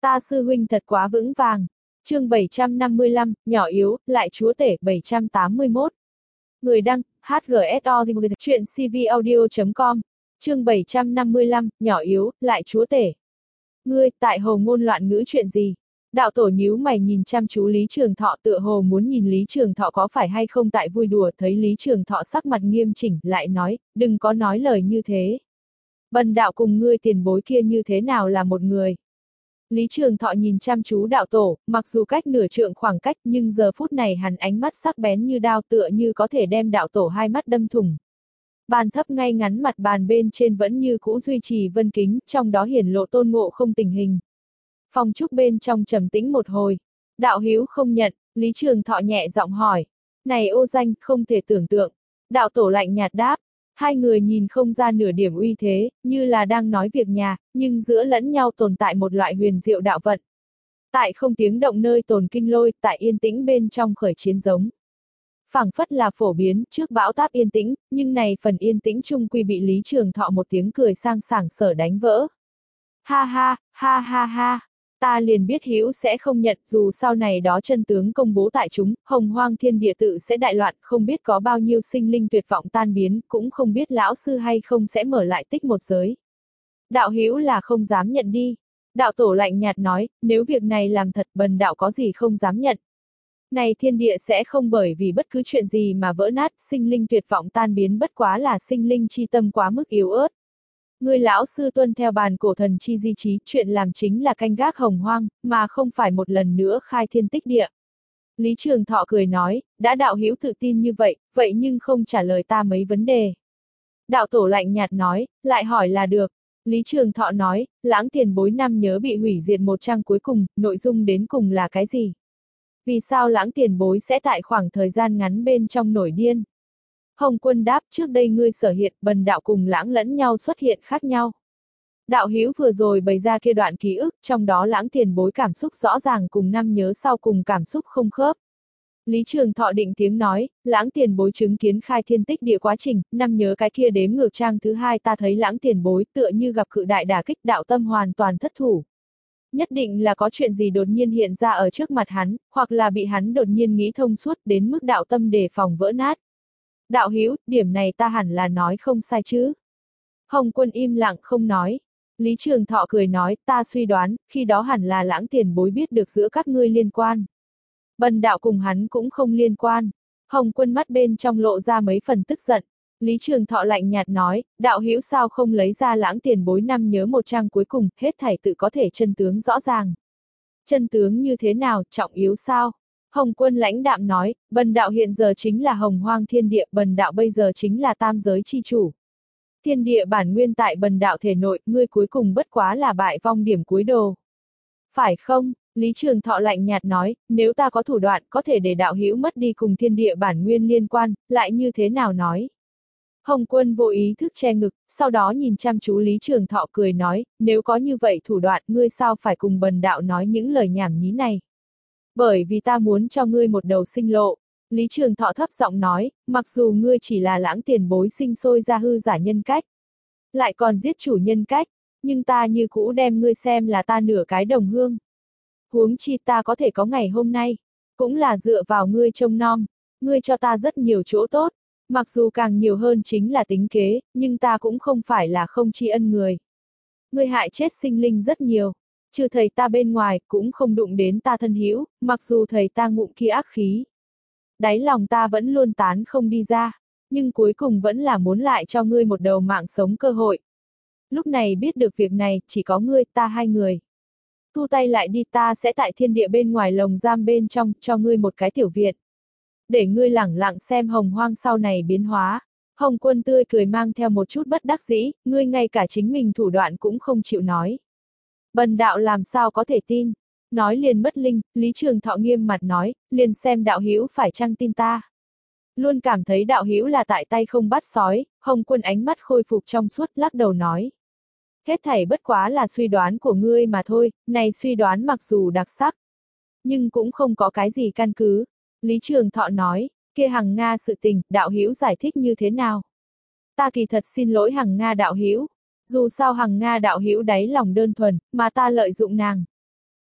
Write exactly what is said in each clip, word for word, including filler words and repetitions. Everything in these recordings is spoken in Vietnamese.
Ta sư huynh thật quá vững vàng. Chương bảy trăm năm mươi lăm, nhỏ yếu, lại chúa tể. Bảy trăm tám mươi mốt. Người đăng, hát giê ét o chuyện cvaudio chấm com. Chương bảy trăm năm mươi lăm, nhỏ yếu, lại chúa tể. Ngươi, tại hồ ngôn loạn ngữ chuyện gì? Đạo tổ nhíu mày nhìn chăm chú Lý Trường Thọ, tựa hồ muốn nhìn Lý Trường Thọ có phải hay không tại vui đùa. Thấy Lý Trường Thọ sắc mặt nghiêm chỉnh, lại nói, đừng có nói lời như thế. Bần đạo cùng ngươi tiền bối kia như thế nào là một người? Lý Trường Thọ nhìn chăm chú đạo tổ, mặc dù cách nửa trượng khoảng cách, nhưng giờ phút này hắn ánh mắt sắc bén như đao, tựa như có thể đem đạo tổ hai mắt đâm thủng. Bàn thấp ngay ngắn mặt bàn bên trên vẫn như cũ duy trì vân kính, trong đó hiển lộ tôn ngộ không tình hình. Phòng trúc bên trong trầm tĩnh một hồi. Đạo hữu không nhận, Lý Trường Thọ nhẹ giọng hỏi. Này ô danh, không thể tưởng tượng. Đạo tổ lạnh nhạt đáp. Hai người nhìn không ra nửa điểm uy thế, như là đang nói việc nhà, nhưng giữa lẫn nhau tồn tại một loại huyền diệu đạo vận. Tại không tiếng động nơi tồn kinh lôi, tại yên tĩnh bên trong khởi chiến giống. Phảng phất là phổ biến, trước bão táp yên tĩnh, nhưng này phần yên tĩnh chung quy bị Lý Trường Thọ một tiếng cười sang sảng sở đánh vỡ. Ha ha, ha ha ha. Ta liền biết hữu sẽ không nhận, dù sau này đó chân tướng công bố tại chúng, hồng hoang thiên địa tự sẽ đại loạn, không biết có bao nhiêu sinh linh tuyệt vọng tan biến, cũng không biết lão sư hay không sẽ mở lại tích một giới. Đạo hữu là không dám nhận đi. Đạo tổ lạnh nhạt nói, nếu việc này làm thật, bần đạo có gì không dám nhận. Này thiên địa sẽ không bởi vì bất cứ chuyện gì mà vỡ nát, sinh linh tuyệt vọng tan biến bất quá là sinh linh chi tâm quá mức yếu ớt. Người lão sư tuân theo bàn cổ thần chi di trí, chuyện làm chính là canh gác hồng hoang, mà không phải một lần nữa khai thiên tích địa. Lý Trường Thọ cười nói, đã đạo hữu tự tin như vậy, vậy nhưng không trả lời ta mấy vấn đề. Đạo tổ lạnh nhạt nói, lại hỏi là được. Lý Trường Thọ nói, lãng tiền bối năm nhớ bị hủy diệt một trang cuối cùng, nội dung đến cùng là cái gì? Vì sao lãng tiền bối sẽ tại khoảng thời gian ngắn bên trong nổi điên? Hồng Quân đáp, trước đây ngươi sở hiện, bần đạo cùng lãng lẫn nhau xuất hiện khác nhau. Đạo hữu vừa rồi bày ra kia đoạn ký ức, trong đó lãng tiền bối cảm xúc rõ ràng cùng năm nhớ sau cùng cảm xúc không khớp. Lý Trường Thọ định tiếng nói, lãng tiền bối chứng kiến khai thiên tích địa quá trình, năm nhớ cái kia đếm ngược trang thứ hai ta thấy lãng tiền bối tựa như gặp cự đại đả kích, đạo tâm hoàn toàn thất thủ. Nhất định là có chuyện gì đột nhiên hiện ra ở trước mặt hắn, hoặc là bị hắn đột nhiên nghĩ thông suốt đến mức đạo tâm đề phòng vỡ nát. Đạo hữu, điểm này ta hẳn là nói không sai chứ. Hồng Quân im lặng không nói. Lý Trường Thọ cười nói, ta suy đoán, khi đó hẳn là lãng tiền bối biết được giữa các ngươi liên quan. Bần đạo cùng hắn cũng không liên quan. Hồng Quân mắt bên trong lộ ra mấy phần tức giận. Lý Trường Thọ lạnh nhạt nói, đạo hữu sao không lấy ra lãng tiền bối năm nhớ một trang cuối cùng, hết thảy tự có thể chân tướng rõ ràng. Chân tướng như thế nào, trọng yếu sao? Hồng Quân lãnh đạm nói, bần đạo hiện giờ chính là hồng hoang thiên địa, bần đạo bây giờ chính là tam giới chi chủ. Thiên địa bản nguyên tại bần đạo thể nội, ngươi cuối cùng bất quá là bại vong điểm cuối đồ. Phải không? Lý Trường Thọ lạnh nhạt nói, nếu ta có thủ đoạn có thể để đạo hữu mất đi cùng thiên địa bản nguyên liên quan, lại như thế nào nói? Hồng Quân vô ý thức che ngực, sau đó nhìn chăm chú Lý Trường Thọ cười nói, nếu có như vậy thủ đoạn, ngươi sao phải cùng bần đạo nói những lời nhảm nhí này? Bởi vì ta muốn cho ngươi một đầu sinh lộ. Lý Trường Thọ thấp giọng nói, mặc dù ngươi chỉ là lãng tiền bối sinh sôi ra hư giả nhân cách, lại còn giết chủ nhân cách, nhưng ta như cũ đem ngươi xem là ta nửa cái đồng hương. Huống chi ta có thể có ngày hôm nay, cũng là dựa vào ngươi trông nom, ngươi cho ta rất nhiều chỗ tốt, mặc dù càng nhiều hơn chính là tính kế, nhưng ta cũng không phải là không tri ân người. Ngươi hại chết sinh linh rất nhiều. Trừ thầy ta bên ngoài, cũng không đụng đến ta thân hữu, mặc dù thầy ta ngụm kia ác khí. Đáy lòng ta vẫn luôn tán không đi ra, nhưng cuối cùng vẫn là muốn lại cho ngươi một đầu mạng sống cơ hội. Lúc này biết được việc này, chỉ có ngươi, ta hai người. Thu tay lại đi, ta sẽ tại thiên địa bên ngoài lồng giam bên trong, cho ngươi một cái tiểu viện. Để ngươi lẳng lặng xem hồng hoang sau này biến hóa. Hồng Quân tươi cười mang theo một chút bất đắc dĩ, ngươi ngay cả chính mình thủ đoạn cũng không chịu nói. Bần đạo làm sao có thể tin? Nói liền mất linh, Lý Trường Thọ nghiêm mặt nói, liền xem đạo hữu phải chăng tin ta. Luôn cảm thấy đạo hữu là tại tay không bắt sói, Hồng Quân ánh mắt khôi phục trong suốt lắc đầu nói. Hết thảy bất quá là suy đoán của ngươi mà thôi, này suy đoán mặc dù đặc sắc, nhưng cũng không có cái gì căn cứ. Lý Trường Thọ nói, kia Hằng Nga sự tình, đạo hữu giải thích như thế nào? Ta kỳ thật xin lỗi Hằng Nga đạo hữu. Dù sao Hằng Nga đạo hữu đáy lòng đơn thuần, mà ta lợi dụng nàng.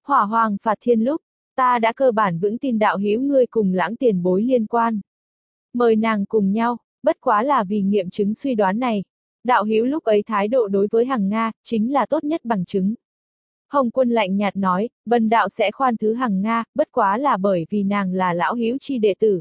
Hỏa Hoàng phạt thiên lúc, ta đã cơ bản vững tin đạo hữu ngươi cùng Lãng tiền bối liên quan. Mời nàng cùng nhau, bất quá là vì nghiệm chứng suy đoán này. Đạo hữu lúc ấy thái độ đối với Hằng Nga, chính là tốt nhất bằng chứng. Hồng Quân lạnh nhạt nói, bần đạo sẽ khoan thứ Hằng Nga, bất quá là bởi vì nàng là lão hữu chi đệ tử.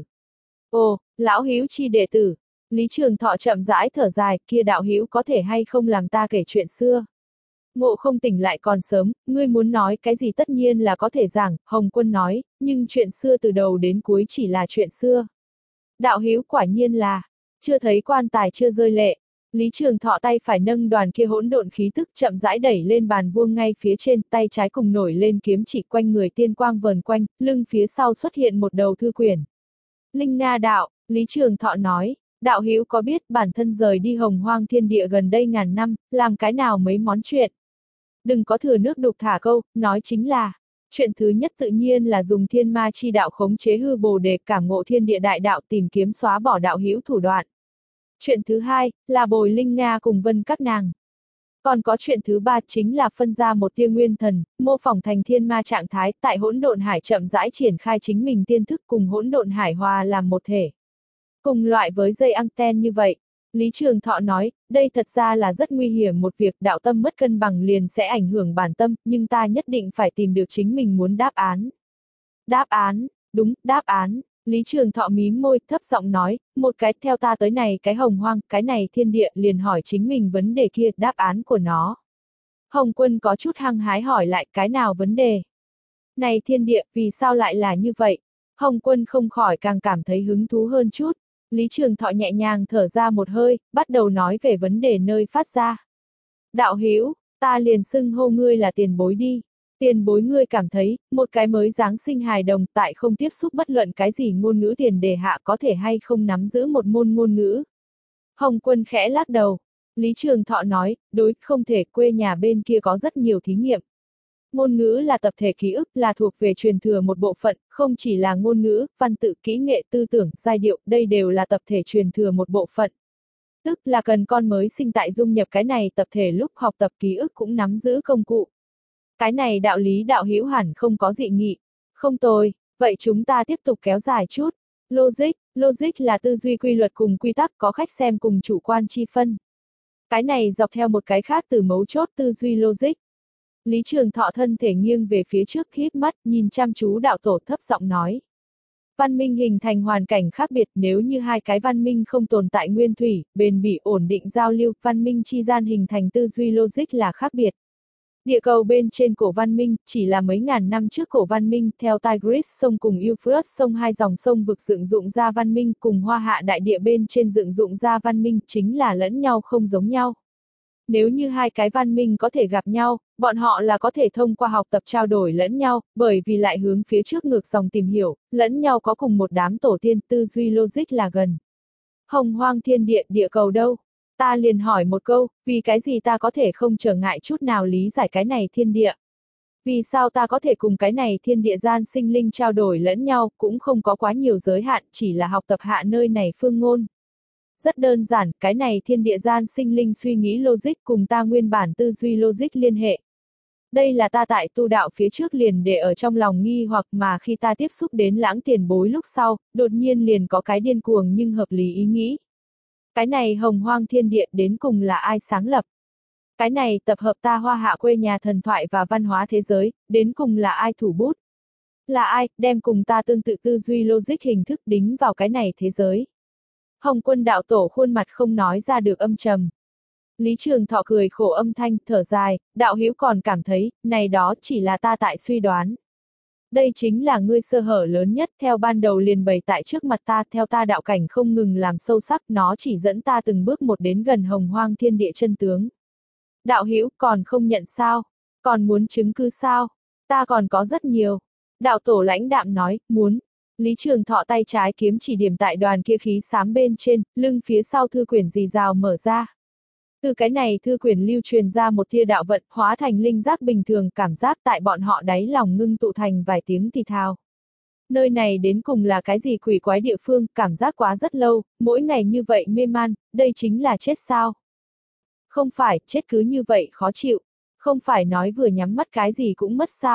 Ồ, lão hữu chi đệ tử. Lý Trường Thọ chậm rãi thở dài, kia đạo hữu có thể hay không làm ta kể chuyện xưa. Ngộ không tỉnh lại còn sớm, ngươi muốn nói cái gì tất nhiên là có thể giảng, Hồng Quân nói, nhưng chuyện xưa từ đầu đến cuối chỉ là chuyện xưa. Đạo hữu quả nhiên là, chưa thấy quan tài chưa rơi lệ. Lý Trường Thọ tay phải nâng đoàn kia hỗn độn khí tức chậm rãi đẩy lên bàn vuông ngay phía trên, tay trái cùng nổi lên kiếm chỉ quanh người tiên quang vờn quanh, lưng phía sau xuất hiện một đầu thư quyển. Linh Nga đạo, Lý Trường Thọ nói, đạo hữu có biết bản thân rời đi hồng hoang thiên địa gần đây ngàn năm, làm cái nào mấy món chuyện. Đừng có thừa nước đục thả câu, nói chính là, chuyện thứ nhất tự nhiên là dùng thiên ma chi đạo khống chế hư bồ đề cảm ngộ thiên địa đại đạo tìm kiếm xóa bỏ đạo hữu thủ đoạn. Chuyện thứ hai, là bồi Linh Nga cùng Vân các nàng. Còn có chuyện thứ ba chính là phân ra một tia nguyên thần, mô phỏng thành thiên ma trạng thái, tại hỗn độn hải chậm rãi triển khai chính mình tiên thức cùng hỗn độn hải hòa làm một thể. Cùng loại với dây anten như vậy, Lý Trường Thọ nói, đây thật ra là rất nguy hiểm một việc, đạo tâm mất cân bằng liền sẽ ảnh hưởng bản tâm, nhưng ta nhất định phải tìm được chính mình muốn đáp án. Đáp án, đúng, đáp án. Lý Trường Thọ mím môi, thấp giọng nói, một cái theo ta tới này cái hồng hoang, cái này thiên địa liền hỏi chính mình vấn đề kia, đáp án của nó. Hồng Quân có chút hăng hái hỏi lại cái nào vấn đề. Này thiên địa, vì sao lại là như vậy? Hồng Quân không khỏi càng cảm thấy hứng thú hơn chút. Lý Trường Thọ nhẹ nhàng thở ra một hơi, bắt đầu nói về vấn đề nơi phát ra. Đạo hữu, ta liền xưng hô ngươi là tiền bối đi. Tiền bối ngươi cảm thấy, một cái mới giáng sinh hài đồng tại không tiếp xúc bất luận cái gì ngôn ngữ tiền đề hạ có thể hay không nắm giữ một môn ngôn ngữ. Hồng Quân khẽ lắc đầu. Lý Trường Thọ nói, đối, không thể, quê nhà bên kia có rất nhiều thí nghiệm. Ngôn ngữ là tập thể ký ức, là thuộc về truyền thừa một bộ phận, không chỉ là ngôn ngữ, văn tự, kỹ nghệ, tư tưởng, giai điệu, đây đều là tập thể truyền thừa một bộ phận. Tức là cần con mới sinh tại dung nhập cái này tập thể lúc học tập ký ức cũng nắm giữ công cụ. Cái này đạo lý đạo hữu hẳn không có dị nghị. Không tồi, vậy chúng ta tiếp tục kéo dài chút. Logic, logic là tư duy quy luật cùng quy tắc có khách xem cùng chủ quan chi phân. Cái này dọc theo một cái khác từ mấu chốt tư duy logic. Lý Trường Thọ thân thể nghiêng về phía trước híp mắt nhìn chăm chú đạo tổ thấp giọng nói. Văn minh hình thành hoàn cảnh khác biệt, nếu như hai cái văn minh không tồn tại nguyên thủy, bền bỉ ổn định giao lưu, văn minh chi gian hình thành tư duy logic là khác biệt. Địa cầu bên trên cổ văn minh, chỉ là mấy ngàn năm trước cổ văn minh, theo Tigris sông cùng Euphrates sông hai dòng sông vực dựng dụng ra văn minh cùng Hoa Hạ đại địa bên trên dựng dụng ra văn minh, chính là lẫn nhau không giống nhau. Nếu như hai cái văn minh có thể gặp nhau, bọn họ là có thể thông qua học tập trao đổi lẫn nhau, bởi vì lại hướng phía trước ngược dòng tìm hiểu, lẫn nhau có cùng một đám tổ tiên, tư duy logic là gần. Hồng hoang thiên địa, địa cầu đâu? Ta liền hỏi một câu, vì cái gì ta có thể không trở ngại chút nào lý giải cái này thiên địa? Vì sao ta có thể cùng cái này thiên địa gian sinh linh trao đổi lẫn nhau, cũng không có quá nhiều giới hạn, chỉ là học tập hạ nơi này phương ngôn. Rất đơn giản, cái này thiên địa gian sinh linh suy nghĩ logic cùng ta nguyên bản tư duy logic liên hệ. Đây là ta tại tu đạo phía trước liền để ở trong lòng nghi hoặc mà khi ta tiếp xúc đến Lãng tiền bối lúc sau, đột nhiên liền có cái điên cuồng nhưng hợp lý ý nghĩ. Cái này hồng hoang thiên địa đến cùng là ai sáng lập? Cái này tập hợp ta Hoa Hạ quê nhà thần thoại và văn hóa thế giới, đến cùng là ai thủ bút? Là ai, đem cùng ta tương tự tư duy logic hình thức đính vào cái này thế giới? Hồng Quân đạo tổ khuôn mặt không nói ra được âm trầm. Lý Trường Thọ cười khổ âm thanh, thở dài, đạo hữu còn cảm thấy, này đó chỉ là ta tại suy đoán. Đây chính là ngươi sơ hở lớn nhất, theo ban đầu liền bày tại trước mặt ta, theo ta đạo cảnh không ngừng làm sâu sắc, nó chỉ dẫn ta từng bước một đến gần hồng hoang thiên địa chân tướng. Đạo hữu còn không nhận sao? Còn muốn chứng cứ sao? Ta còn có rất nhiều. Đạo tổ lãnh đạm nói, muốn. Lý Trường Thọ tay trái kiếm chỉ điểm tại đoàn kia khí xám bên trên, lưng phía sau thư quyển rì rào mở ra. Từ cái này thư quyển lưu truyền ra một tia đạo vận, hóa thành linh giác bình thường, cảm giác tại bọn họ đáy lòng ngưng tụ thành vài tiếng thì thào. Nơi này đến cùng là cái gì quỷ quái địa phương, cảm giác quá rất lâu, mỗi ngày như vậy mê man, đây chính là chết sao? Không phải, chết cứ như vậy khó chịu, không phải nói vừa nhắm mắt cái gì cũng mất sao?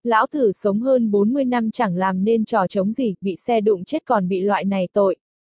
Lão tử sống hơn bốn mươi năm chẳng làm nên trò trống gì, bị xe đụng chết còn bị loại này tội.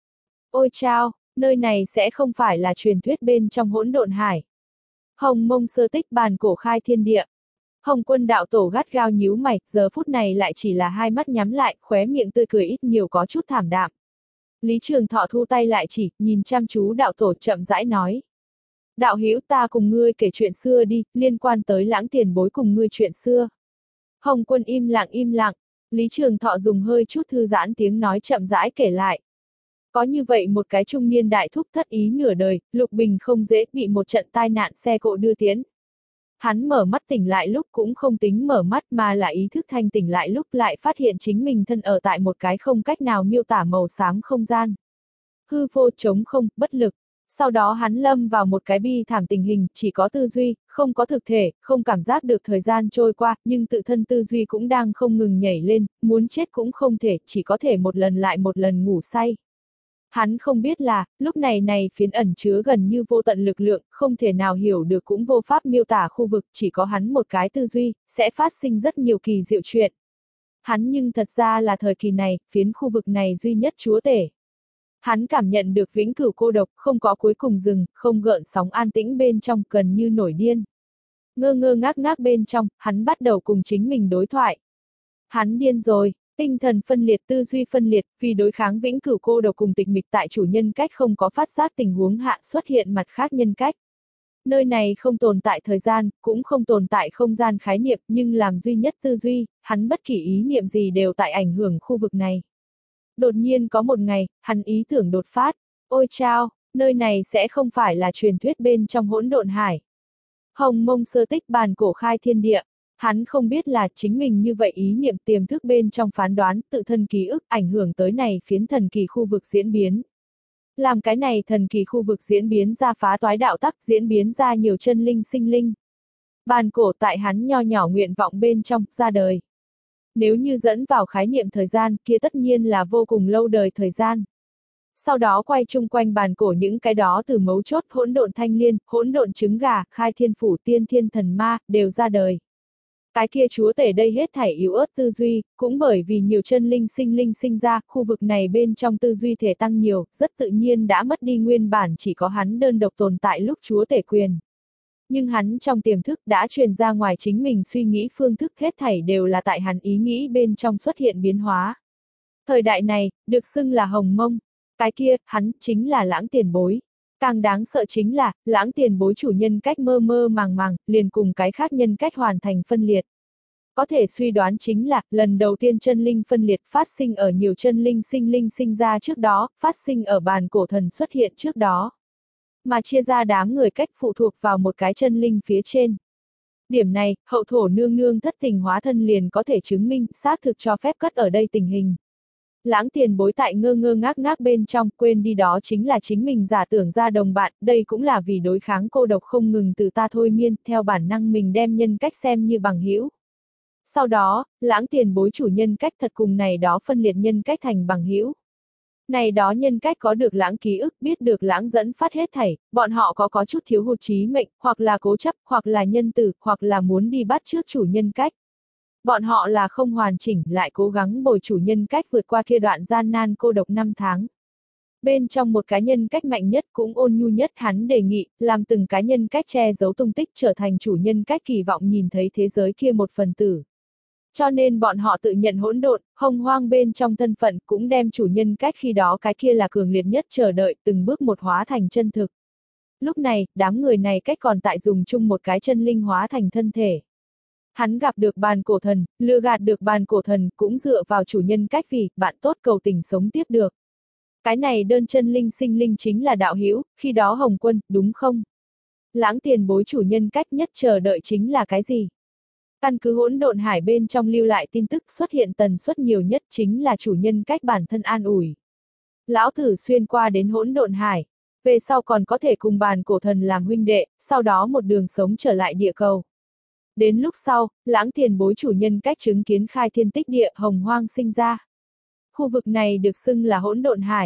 Ôi chao, nơi này sẽ không phải là truyền thuyết bên trong hỗn độn hải. Hồng Mông sơ tích bàn cổ khai thiên địa. Hồng Quân đạo tổ gắt gao nhíu mày, giờ phút này lại chỉ là hai mắt nhắm lại, khóe miệng tươi cười ít nhiều có chút thảm đạm. Lý Trường Thọ thu tay lại chỉ, nhìn chăm chú đạo tổ chậm rãi nói. Đạo hữu, ta cùng ngươi kể chuyện xưa đi, liên quan tới Lãng tiền bối cùng ngươi chuyện xưa. Hồng Quân im lặng im lặng, Lý Trường Thọ dùng hơi chút thư giãn tiếng nói chậm rãi kể lại. Có như vậy một cái trung niên đại thúc thất ý nửa đời, Lục Bình không dễ bị một trận tai nạn xe cộ đưa tiến. Hắn mở mắt tỉnh lại lúc cũng không tính mở mắt mà là ý thức thanh tỉnh lại lúc lại phát hiện chính mình thân ở tại một cái không cách nào miêu tả màu xám không gian. Hư vô trống không, bất lực. Sau đó hắn lâm vào một cái bi thảm tình hình, chỉ có tư duy, không có thực thể, không cảm giác được thời gian trôi qua, nhưng tự thân tư duy cũng đang không ngừng nhảy lên, muốn chết cũng không thể, chỉ có thể một lần lại một lần ngủ say. Hắn không biết là, lúc này này phiến ẩn chứa gần như vô tận lực lượng, không thể nào hiểu được cũng vô pháp miêu tả khu vực, chỉ có hắn một cái tư duy, sẽ phát sinh rất nhiều kỳ diệu chuyện. Hắn nhưng thật ra là thời kỳ này, phiến khu vực này duy nhất chúa tể. Hắn cảm nhận được vĩnh cửu cô độc, không có cuối cùng dừng, không gợn sóng an tĩnh bên trong, gần như nổi điên. Ngơ ngơ ngác ngác bên trong, hắn bắt đầu cùng chính mình đối thoại. Hắn điên rồi. Tinh thần phân liệt, tư duy phân liệt, vì đối kháng vĩnh cửu cô độc cùng tịch mịch tại chủ nhân cách không có phát giác tình huống hạ xuất hiện mặt khác nhân cách. Nơi này không tồn tại thời gian, cũng không tồn tại không gian khái niệm, nhưng làm duy nhất tư duy, hắn bất kỳ ý niệm gì đều tại ảnh hưởng khu vực này. Đột nhiên có một ngày, hắn ý tưởng đột phát, ôi chao, nơi này sẽ không phải là truyền thuyết bên trong hỗn độn hải. Hồng Mông sơ tích bàn cổ khai thiên địa. Hắn không biết là chính mình như vậy ý niệm tiềm thức bên trong phán đoán tự thân ký ức ảnh hưởng tới này phiến thần kỳ khu vực diễn biến. Làm cái này thần kỳ khu vực diễn biến ra phá toái đạo tắc diễn biến ra nhiều chân linh sinh linh. Bàn cổ tại hắn nho nhỏ nguyện vọng bên trong ra đời. Nếu như dẫn vào khái niệm thời gian kia tất nhiên là vô cùng lâu đời thời gian. Sau đó quay chung quanh bàn cổ những cái đó từ mấu chốt hỗn độn thanh liên, hỗn độn trứng gà, khai thiên phủ tiên thiên thần ma, đều ra đời. Cái kia chúa tể đây hết thảy yếu ớt tư duy, cũng bởi vì nhiều chân linh sinh linh sinh ra, khu vực này bên trong tư duy thể tăng nhiều, rất tự nhiên đã mất đi nguyên bản chỉ có hắn đơn độc tồn tại lúc chúa tể quyền. Nhưng hắn trong tiềm thức đã truyền ra ngoài chính mình suy nghĩ phương thức hết thảy đều là tại hắn ý nghĩ bên trong xuất hiện biến hóa. Thời đại này, được xưng là Hồng Mông. Cái kia, hắn, chính là Lãng tiền bối. Càng đáng sợ chính là, Lãng tiền bối chủ nhân cách mơ mơ màng màng, liền cùng cái khác nhân cách hoàn thành phân liệt. Có thể suy đoán chính là, lần đầu tiên chân linh phân liệt phát sinh ở nhiều chân linh sinh linh sinh ra trước đó, phát sinh ở bàn cổ thần xuất hiện trước đó. Mà chia ra đám người cách phụ thuộc vào một cái chân linh phía trên. Điểm này, hậu thổ nương nương thất tình hóa thân liền có thể chứng minh, xác thực cho phép cất ở đây tình hình. Lãng tiền bối tại ngơ ngơ ngác ngác bên trong, quên đi đó chính là chính mình giả tưởng ra đồng bạn, đây cũng là vì đối kháng cô độc không ngừng từ ta thôi miên, theo bản năng mình đem nhân cách xem như bằng hữu. Sau đó, lãng tiền bối chủ nhân cách thật cùng này đó phân liệt nhân cách thành bằng hữu. Này đó nhân cách có được lãng ký ức, biết được lãng dẫn phát hết thảy, bọn họ có có chút thiếu hụt trí mệnh, hoặc là cố chấp, hoặc là nhân tử, hoặc là muốn đi bắt trước chủ nhân cách. Bọn họ là không hoàn chỉnh, lại cố gắng bồi chủ nhân cách vượt qua kia đoạn gian nan cô độc năm tháng. Bên trong một cá nhân cách mạnh nhất cũng ôn nhu nhất hắn đề nghị, làm từng cá nhân cách che giấu tung tích trở thành chủ nhân cách kỳ vọng nhìn thấy thế giới kia một phần tử. Cho nên bọn họ tự nhận hỗn độn, hồng hoang bên trong thân phận cũng đem chủ nhân cách khi đó cái kia là cường liệt nhất chờ đợi từng bước một hóa thành chân thực. Lúc này, đám người này cách còn tại dùng chung một cái chân linh hóa thành thân thể. Hắn gặp được bàn cổ thần, lừa gạt được bàn cổ thần cũng dựa vào chủ nhân cách vì bạn tốt cầu tình sống tiếp được. Cái này đơn chân linh sinh linh chính là đạo hữu, khi đó Hồng Quân, đúng không? Lãng tiền bối chủ nhân cách nhất chờ đợi chính là cái gì? Căn cứ hỗn độn hải bên trong lưu lại tin tức xuất hiện tần suất nhiều nhất chính là chủ nhân cách bản thân an ủi. Lão tử xuyên qua đến hỗn độn hải, về sau còn có thể cùng bàn cổ thần làm huynh đệ, sau đó một đường sống trở lại địa cầu. Đến lúc sau, lãng tiền bối chủ nhân cách chứng kiến khai thiên tích địa hồng hoang sinh ra. Khu vực này được xưng là hỗn độn hải.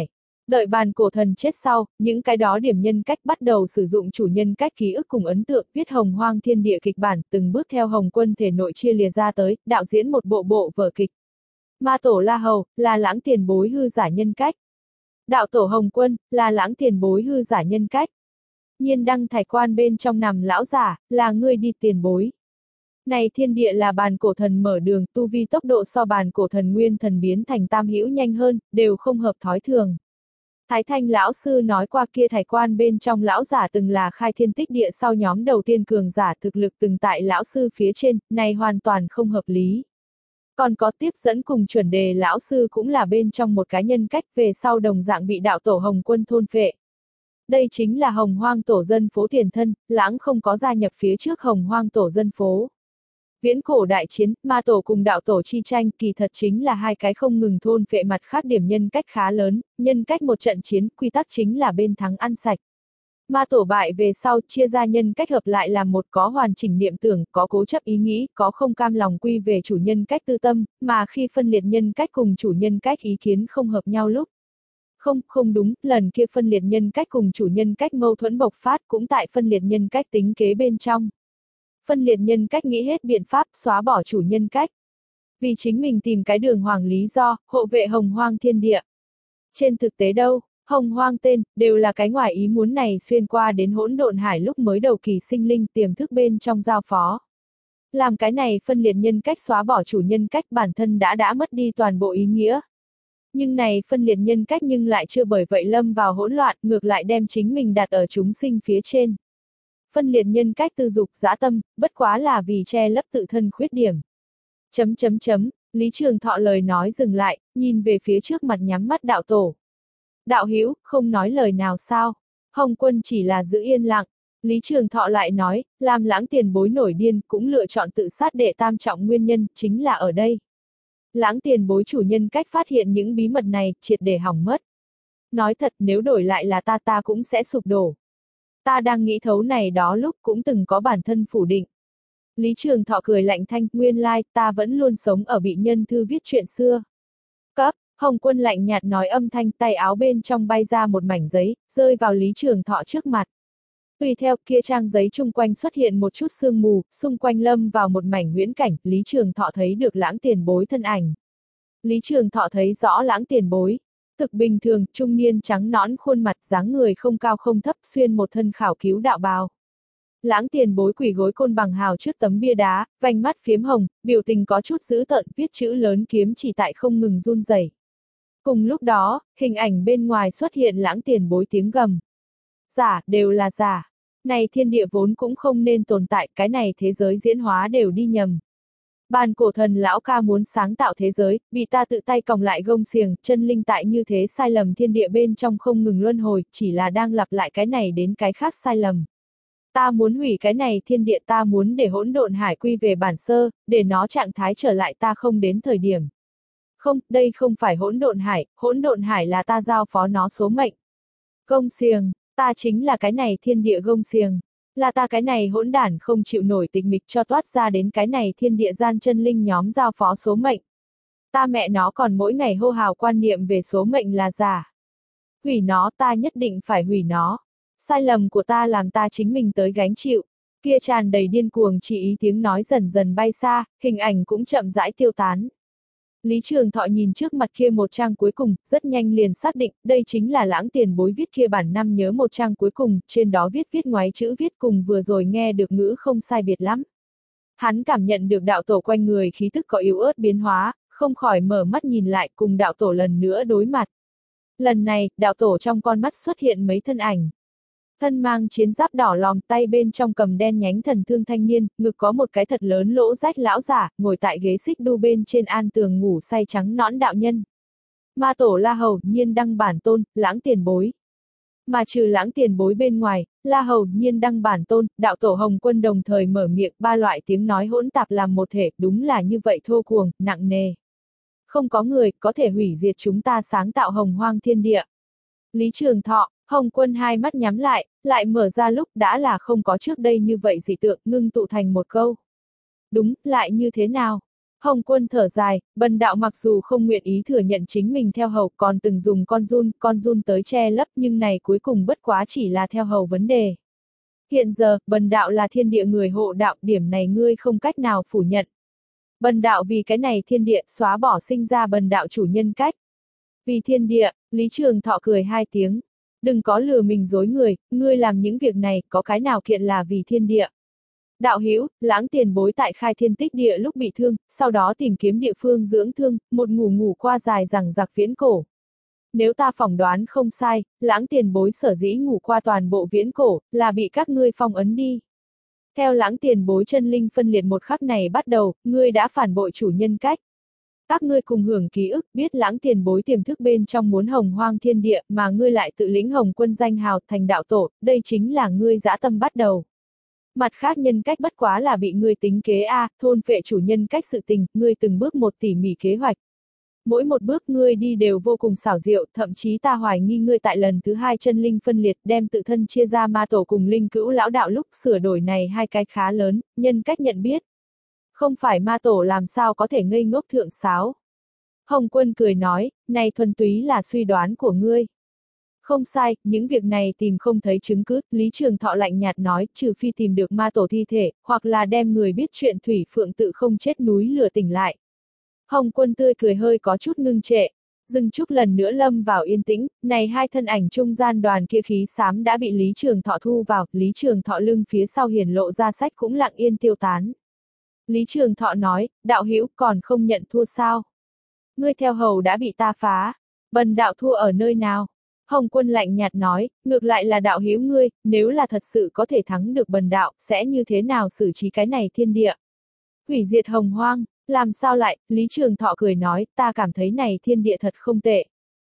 Đợi bàn cổ thần chết sau, những cái đó điểm nhân cách bắt đầu sử dụng chủ nhân cách ký ức cùng ấn tượng, viết hồng hoang thiên địa kịch bản, từng bước theo Hồng Quân thể nội chia lìa ra tới, đạo diễn một bộ bộ vở kịch. Ma tổ La Hầu, là lãng tiền bối hư giả nhân cách. Đạo tổ Hồng Quân, là lãng tiền bối hư giả nhân cách. Nhiên đăng thải quan bên trong nằm lão giả, là ngươi đi tiền bối. Này thiên địa là bàn cổ thần mở đường, tu vi tốc độ so bàn cổ thần nguyên thần biến thành tam hữu nhanh hơn, đều không hợp thói thường. Thái Thanh lão sư nói qua kia thải quan bên trong lão giả từng là khai thiên tích địa sau nhóm đầu tiên cường giả thực lực từng tại lão sư phía trên, này hoàn toàn không hợp lý. Còn có tiếp dẫn cùng chuẩn đề lão sư cũng là bên trong một cái nhân cách về sau đồng dạng bị đạo tổ Hồng Quân thôn phệ. Đây chính là hồng hoang tổ dân phố tiền thân, lãng không có gia nhập phía trước hồng hoang tổ dân phố. Viễn cổ đại chiến, ma tổ cùng đạo tổ chi tranh kỳ thật chính là hai cái không ngừng thôn phệ mặt khác điểm nhân cách khá lớn, nhân cách một trận chiến, quy tắc chính là bên thắng ăn sạch. Ma tổ bại về sau chia ra nhân cách hợp lại là một có hoàn chỉnh niệm tưởng, có cố chấp ý nghĩ, có không cam lòng quy về chủ nhân cách tư tâm, mà khi phân liệt nhân cách cùng chủ nhân cách ý kiến không hợp nhau lúc. Không, không đúng, lần kia phân liệt nhân cách cùng chủ nhân cách mâu thuẫn bộc phát cũng tại phân liệt nhân cách tính kế bên trong. Phân liệt nhân cách nghĩ hết biện pháp xóa bỏ chủ nhân cách. Vì chính mình tìm cái đường hoàng lý do, hộ vệ hồng hoang thiên địa. Trên thực tế đâu, hồng hoang tên, đều là cái ngoài ý muốn này xuyên qua đến hỗn độn hải lúc mới đầu kỳ sinh linh tiềm thức bên trong giao phó. Làm cái này phân liệt nhân cách xóa bỏ chủ nhân cách bản thân đã đã mất đi toàn bộ ý nghĩa. Nhưng này phân liệt nhân cách nhưng lại chưa bởi vậy lâm vào hỗn loạn, ngược lại đem chính mình đặt ở chúng sinh phía trên. Phân liệt nhân cách tư dục dã tâm, bất quá là vì che lấp tự thân khuyết điểm. Chấm chấm chấm, Lý Trường Thọ lời nói dừng lại, nhìn về phía trước mặt nhắm mắt đạo tổ. Đạo hữu, không nói lời nào sao? Hồng Quân chỉ là giữ yên lặng. Lý Trường Thọ lại nói, làm lãng tiền bối nổi điên cũng lựa chọn tự sát để tam trọng nguyên nhân, chính là ở đây. Lãng tiền bối chủ nhân cách phát hiện những bí mật này, triệt để hỏng mất. Nói thật nếu đổi lại là ta ta cũng sẽ sụp đổ. Ta đang nghĩ thấu này đó lúc cũng từng có bản thân phủ định. Lý Trường Thọ cười lạnh thanh, nguyên lai, ta vẫn luôn sống ở bị nhân thư viết chuyện xưa. Cấp, Hồng Quân lạnh nhạt nói âm thanh, tay áo bên trong bay ra một mảnh giấy, rơi vào Lý Trường Thọ trước mặt. Tùy theo kia trang giấy chung quanh xuất hiện một chút sương mù, xung quanh lâm vào một mảnh huyễn cảnh, Lý Trường Thọ thấy được lãng tiền bối thân ảnh. Lý Trường Thọ thấy rõ lãng tiền bối. Thực bình thường, trung niên trắng nõn khuôn mặt, dáng người không cao không thấp, xuyên một thân khảo cứu đạo bào. Lãng tiền bối quỳ gối côn bằng hào trước tấm bia đá, vành mắt phiếm hồng, biểu tình có chút dữ tợn, viết chữ lớn kiếm chỉ tại không ngừng run rẩy. Cùng lúc đó, hình ảnh bên ngoài xuất hiện lãng tiền bối tiếng gầm. Giả, đều là giả. Này thiên địa vốn cũng không nên tồn tại, cái này thế giới diễn hóa đều đi nhầm. Bàn cổ thần lão ca muốn sáng tạo thế giới, bị ta tự tay còng lại gông xiềng, chân linh tại như thế sai lầm thiên địa bên trong không ngừng luân hồi, chỉ là đang lặp lại cái này đến cái khác sai lầm. Ta muốn hủy cái này thiên địa, ta muốn để hỗn độn hải quy về bản sơ, để nó trạng thái trở lại ta không đến thời điểm. Không, đây không phải hỗn độn hải, hỗn độn hải là ta giao phó nó số mệnh. Gông xiềng, ta chính là cái này thiên địa gông xiềng. Là ta cái này hỗn đản không chịu nổi tịch mịch cho toát ra đến cái này thiên địa gian chân linh nhóm giao phó số mệnh. Ta mẹ nó còn mỗi ngày hô hào quan niệm về số mệnh là giả. Hủy nó, ta nhất định phải hủy nó. Sai lầm của ta làm ta chính mình tới gánh chịu. Kia tràn đầy điên cuồng chỉ ý tiếng nói dần dần bay xa, hình ảnh cũng chậm rãi tiêu tán. Lý Trường Thọ nhìn trước mặt kia một trang cuối cùng, rất nhanh liền xác định, đây chính là lãng tiền bối viết kia bản năm nhớ một trang cuối cùng, trên đó viết viết ngoáy chữ viết cùng vừa rồi nghe được ngữ không sai biệt lắm. Hắn cảm nhận được đạo tổ quanh người khí tức có yếu ớt biến hóa, không khỏi mở mắt nhìn lại cùng đạo tổ lần nữa đối mặt. Lần này, đạo tổ trong con mắt xuất hiện mấy thân ảnh. Thân mang chiến giáp đỏ lòm, tay bên trong cầm đen nhánh thần thương thanh niên, ngực có một cái thật lớn lỗ rách lão giả, ngồi tại ghế xích đu bên trên an tường ngủ say trắng nõn đạo nhân. Ma tổ La Hầu, Nhiên đăng bản tôn, lãng tiền bối. Mà trừ lãng tiền bối bên ngoài, La Hầu, Nhiên đăng bản tôn, đạo tổ Hồng Quân đồng thời mở miệng, ba loại tiếng nói hỗn tạp làm một thể, đúng là như vậy thô cuồng, nặng nề. Không có người có thể hủy diệt chúng ta sáng tạo hồng hoang thiên địa. Lý Trường Thọ, Hồng Quân hai mắt nhắm lại, lại mở ra lúc đã là không có trước đây như vậy dị tượng, ngưng tụ thành một câu. Đúng, lại như thế nào? Hồng Quân thở dài, bần đạo mặc dù không nguyện ý thừa nhận chính mình theo hầu, còn từng dùng con giun, con giun tới che lấp, nhưng này cuối cùng bất quá chỉ là theo hầu vấn đề. Hiện giờ, bần đạo là thiên địa người hộ đạo, điểm này ngươi không cách nào phủ nhận. Bần đạo vì cái này thiên địa, xóa bỏ sinh ra bần đạo chủ nhân cách. Vì thiên địa, Lý Trường Thọ cười hai tiếng. Đừng có lừa mình dối người, ngươi làm những việc này, có cái nào kiện là vì thiên địa. Đạo hữu, Lãng tiền bối tại khai thiên tích địa lúc bị thương, sau đó tìm kiếm địa phương dưỡng thương, một ngủ ngủ qua dài rằng giặc viễn cổ. Nếu ta phỏng đoán không sai, Lãng tiền bối sở dĩ ngủ qua toàn bộ viễn cổ, là bị các ngươi phong ấn đi. Theo Lãng tiền bối chân linh phân liệt một khắc này bắt đầu, ngươi đã phản bội chủ nhân cách. Các ngươi cùng hưởng ký ức, biết Lãng tiền bối tiềm thức bên trong muốn hồng hoang thiên địa, mà ngươi lại tự lĩnh Hồng Quân danh hào thành đạo tổ, đây chính là ngươi dã tâm bắt đầu. Mặt khác nhân cách bất quá là bị ngươi tính kế a, à, thôn phệ chủ nhân cách sự tình, ngươi từng bước một tỉ mỉ kế hoạch. Mỗi một bước ngươi đi đều vô cùng xảo diệu, thậm chí ta hoài nghi ngươi tại lần thứ hai chân linh phân liệt đem tự thân chia ra ma tổ cùng linh cữu lão đạo lúc sửa đổi này hai cái khá lớn, nhân cách nhận biết. Không phải ma tổ làm sao có thể ngây ngốc thượng sáo. Hồng Quân cười nói, này thuần túy là suy đoán của ngươi. Không sai, những việc này tìm không thấy chứng cứ, Lý Trường Thọ lạnh nhạt nói, trừ phi tìm được ma tổ thi thể, hoặc là đem người biết chuyện Thủy Phượng tự không chết núi lửa tỉnh lại. Hồng Quân tươi cười hơi có chút ngưng trệ, dừng chút lần nữa lâm vào yên tĩnh, này hai thân ảnh trung gian đoàn kia khí xám đã bị Lý Trường Thọ thu vào, Lý Trường Thọ lưng phía sau hiển lộ ra sách cũng lặng yên tiêu tán. Lý Trường Thọ nói, đạo hữu còn không nhận thua sao? Ngươi theo hầu đã bị ta phá, bần đạo thua ở nơi nào? Hồng Quân lạnh nhạt nói, ngược lại là đạo hữu ngươi, nếu là thật sự có thể thắng được bần đạo, sẽ như thế nào xử trí cái này thiên địa? Hủy diệt hồng hoang, làm sao lại, Lý Trường Thọ cười nói, ta cảm thấy này thiên địa thật không tệ.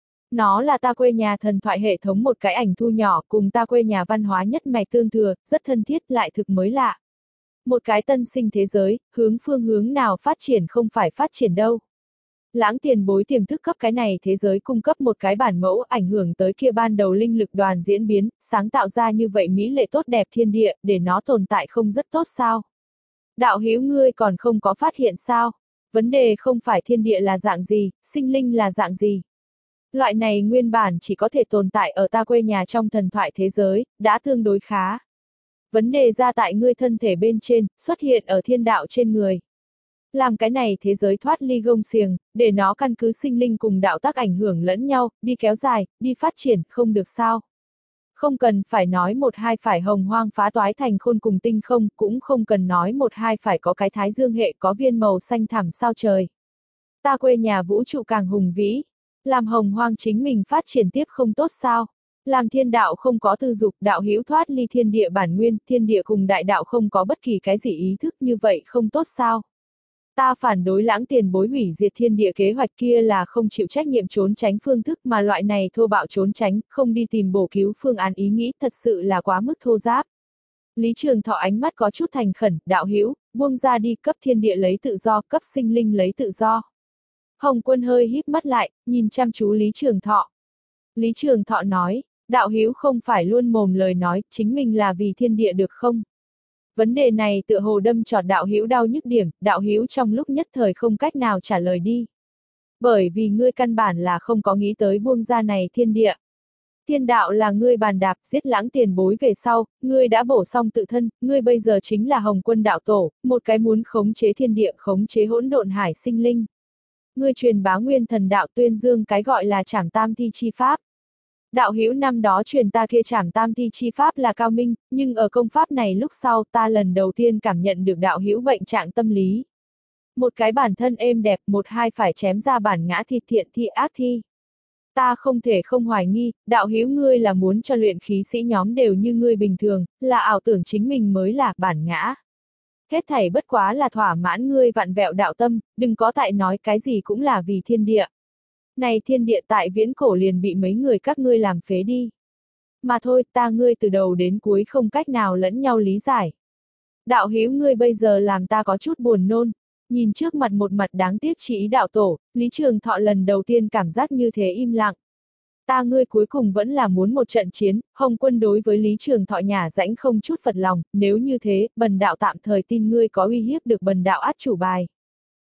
Nó là ta quê nhà thần thoại hệ thống một cái ảnh thu nhỏ, cùng ta quê nhà văn hóa nhất mạch tương thừa, rất thân thiết lại thực mới lạ. Một cái tân sinh thế giới, hướng phương hướng nào phát triển không phải phát triển đâu. Lãng tiền bối tiềm thức cấp cái này thế giới cung cấp một cái bản mẫu ảnh hưởng tới kia ban đầu linh lực đoàn diễn biến, sáng tạo ra như vậy mỹ lệ tốt đẹp thiên địa, để nó tồn tại không rất tốt sao? Đạo hữu ngươi còn không có phát hiện sao? Vấn đề không phải thiên địa là dạng gì, sinh linh là dạng gì. Loại này nguyên bản chỉ có thể tồn tại ở ta quê nhà trong thần thoại thế giới, đã tương đối khá. Vấn đề ra tại ngươi thân thể bên trên, xuất hiện ở thiên đạo trên người. Làm cái này thế giới thoát ly gông xiềng, để nó căn cứ sinh linh cùng đạo tác ảnh hưởng lẫn nhau, đi kéo dài, đi phát triển, không được sao. Không cần phải nói một hai phải hồng hoang phá toái thành khôn cùng tinh không, cũng không cần nói một hai phải có cái thái dương hệ có viên màu xanh thẳm sao trời. Ta quê nhà vũ trụ càng hùng vĩ, làm hồng hoang chính mình phát triển tiếp không tốt sao. Làm thiên đạo không có tư dục, đạo hữu thoát ly thiên địa bản nguyên, thiên địa cùng đại đạo không có bất kỳ cái gì ý thức như vậy không tốt sao. Ta phản đối Lãng tiền bối hủy diệt thiên địa kế hoạch kia là không chịu trách nhiệm trốn tránh phương thức mà loại này thô bạo trốn tránh, không đi tìm bổ cứu phương án ý nghĩ thật sự là quá mức thô giáp. Lý Trường Thọ ánh mắt có chút thành khẩn, đạo hữu, buông ra đi, cấp thiên địa lấy tự do, cấp sinh linh lấy tự do. Hồng Quân hơi híp mắt lại, nhìn chăm chú Lý Trường Thọ. Lý Trường Thọ nói, đạo hữu không phải luôn mồm lời nói, chính mình là vì thiên địa được không? Vấn đề này tựa hồ đâm trọt đạo hữu đau nhức điểm, đạo hữu trong lúc nhất thời không cách nào trả lời đi. Bởi vì ngươi căn bản là không có nghĩ tới buông ra này thiên địa. Thiên đạo là ngươi bàn đạp, giết Lãng tiền bối về sau, ngươi đã bổ xong tự thân, ngươi bây giờ chính là Hồng Quân đạo tổ, một cái muốn khống chế thiên địa, khống chế hỗn độn hải sinh linh. Ngươi truyền bá nguyên thần đạo tuyên dương cái gọi là trảm tam thi chi pháp. Đạo hữu năm đó truyền ta kia trảm tam thi chi pháp là cao minh, nhưng ở công pháp này lúc sau ta lần đầu tiên cảm nhận được đạo hữu bệnh trạng tâm lý. Một cái bản thân êm đẹp, một hai phải chém ra bản ngã thi thiện thi ác thi. Ta không thể không hoài nghi, đạo hữu ngươi là muốn cho luyện khí sĩ nhóm đều như ngươi bình thường, là ảo tưởng chính mình mới là bản ngã. Hết thảy bất quá là thỏa mãn ngươi vặn vẹo đạo tâm, đừng có tại nói cái gì cũng là vì thiên địa. Này thiên địa tại viễn cổ liền bị mấy người các ngươi làm phế đi. Mà thôi, ta ngươi từ đầu đến cuối không cách nào lẫn nhau lý giải. Đạo hữu ngươi bây giờ làm ta có chút buồn nôn. Nhìn trước mặt một mặt đáng tiếc chỉ ý đạo tổ, Lý Trường Thọ lần đầu tiên cảm giác như thế im lặng. Ta ngươi cuối cùng vẫn là muốn một trận chiến, Hồng Quân đối với Lý Trường Thọ nhà rãnh không chút phật lòng, nếu như thế, bần đạo tạm thời tin ngươi có uy hiếp được bần đạo át chủ bài.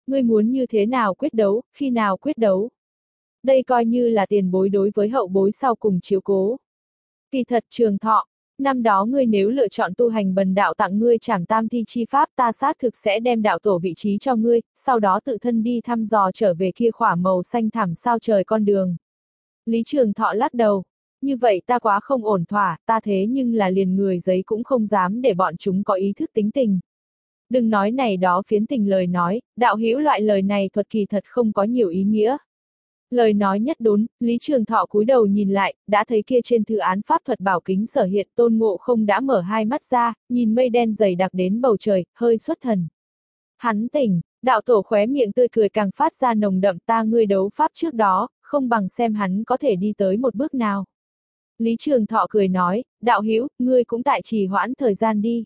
Ngươi muốn như thế nào quyết đấu, khi nào quyết đấu? Đây coi như là tiền bối đối với hậu bối sau cùng chiếu cố. Kỳ thật Trường Thọ, năm đó ngươi nếu lựa chọn tu hành bần đạo tặng ngươi trảm tam thi chi pháp, ta xác thực sẽ đem đạo tổ vị trí cho ngươi, sau đó tự thân đi thăm dò trở về kia khỏa màu xanh thẳm sao trời con đường. Lý Trường Thọ lắc đầu, như vậy ta quá không ổn thỏa, ta thế nhưng là liền người giấy cũng không dám để bọn chúng có ý thức tính tình. Đừng nói này đó phiến tình lời nói, đạo hữu loại lời này thuật kỳ thật không có nhiều ý nghĩa. Lời nói nhất đốn, Lý Trường Thọ cúi đầu nhìn lại, đã thấy kia trên thư án pháp thuật bảo kính sở hiện Tôn Ngộ Không đã mở hai mắt ra, nhìn mây đen dày đặc đến bầu trời, hơi xuất thần. Hắn tỉnh, đạo tổ khóe miệng tươi cười càng phát ra nồng đậm, ta ngươi đấu pháp trước đó, không bằng xem hắn có thể đi tới một bước nào. Lý Trường Thọ cười nói, đạo hữu, ngươi cũng tại trì hoãn thời gian đi.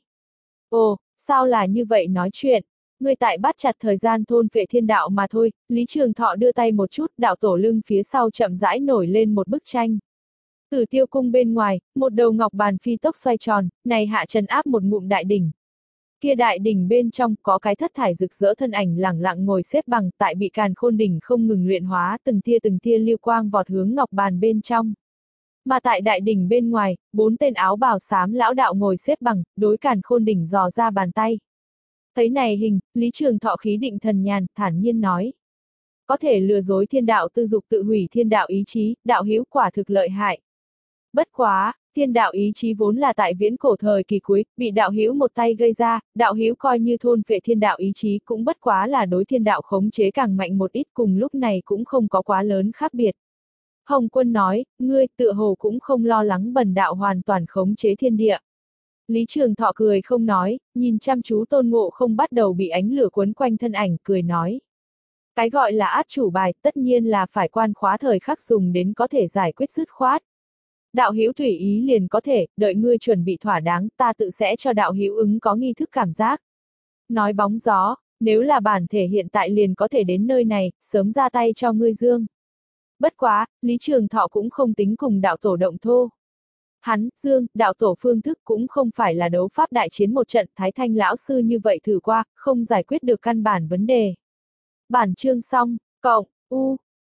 Ồ, sao là như vậy nói chuyện? Ngươi tại bắt chặt thời gian thôn phệ thiên đạo mà thôi. Lý Trường Thọ đưa tay một chút, đạo tổ lưng phía sau chậm rãi nổi lên một bức tranh. Tử Tiêu cung bên ngoài, một đầu ngọc bàn phi tốc xoay tròn, này hạ trần áp một ngụm đại đỉnh. Kia đại đỉnh bên trong có cái thất thải rực rỡ thân ảnh lẳng lặng ngồi xếp bằng, tại bị càn khôn đỉnh không ngừng luyện hóa, từng tia từng tia lưu quang vọt hướng ngọc bàn bên trong. Mà tại đại đỉnh bên ngoài, bốn tên áo bào xám lão đạo ngồi xếp bằng, đối càn khôn đỉnh dò ra bàn tay. Thấy này hình, Lý Trường Thọ khí định thần nhàn, thản nhiên nói. Có thể lừa dối thiên đạo tư dục tự hủy thiên đạo ý chí, đạo hữu quả thực lợi hại. Bất quá, thiên đạo ý chí vốn là tại viễn cổ thời kỳ cuối, bị đạo hữu một tay gây ra, đạo hữu coi như thôn phệ thiên đạo ý chí cũng bất quá là đối thiên đạo khống chế càng mạnh một ít, cùng lúc này cũng không có quá lớn khác biệt. Hồng Quân nói, ngươi tựa hồ cũng không lo lắng bần đạo hoàn toàn khống chế thiên địa. Lý Trường Thọ cười không nói, nhìn chăm chú Tôn Ngộ Không bắt đầu bị ánh lửa quấn quanh thân ảnh, cười nói. Cái gọi là át chủ bài, tất nhiên là phải quan khóa thời khắc dùng đến có thể giải quyết dứt khoát. Đạo hữu tùy ý liền có thể, đợi ngươi chuẩn bị thỏa đáng, ta tự sẽ cho đạo hữu ứng có nghi thức cảm giác. Nói bóng gió, nếu là bản thể hiện tại liền có thể đến nơi này, sớm ra tay cho ngươi dương. Bất quá, Lý Trường Thọ cũng không tính cùng đạo tổ động thô. Hắn, Dương, đạo tổ phương thức cũng không phải là đấu pháp đại chiến một trận, Thái Thanh lão sư như vậy thử qua, không giải quyết được căn bản vấn đề. Bản chương xong, cộng, U,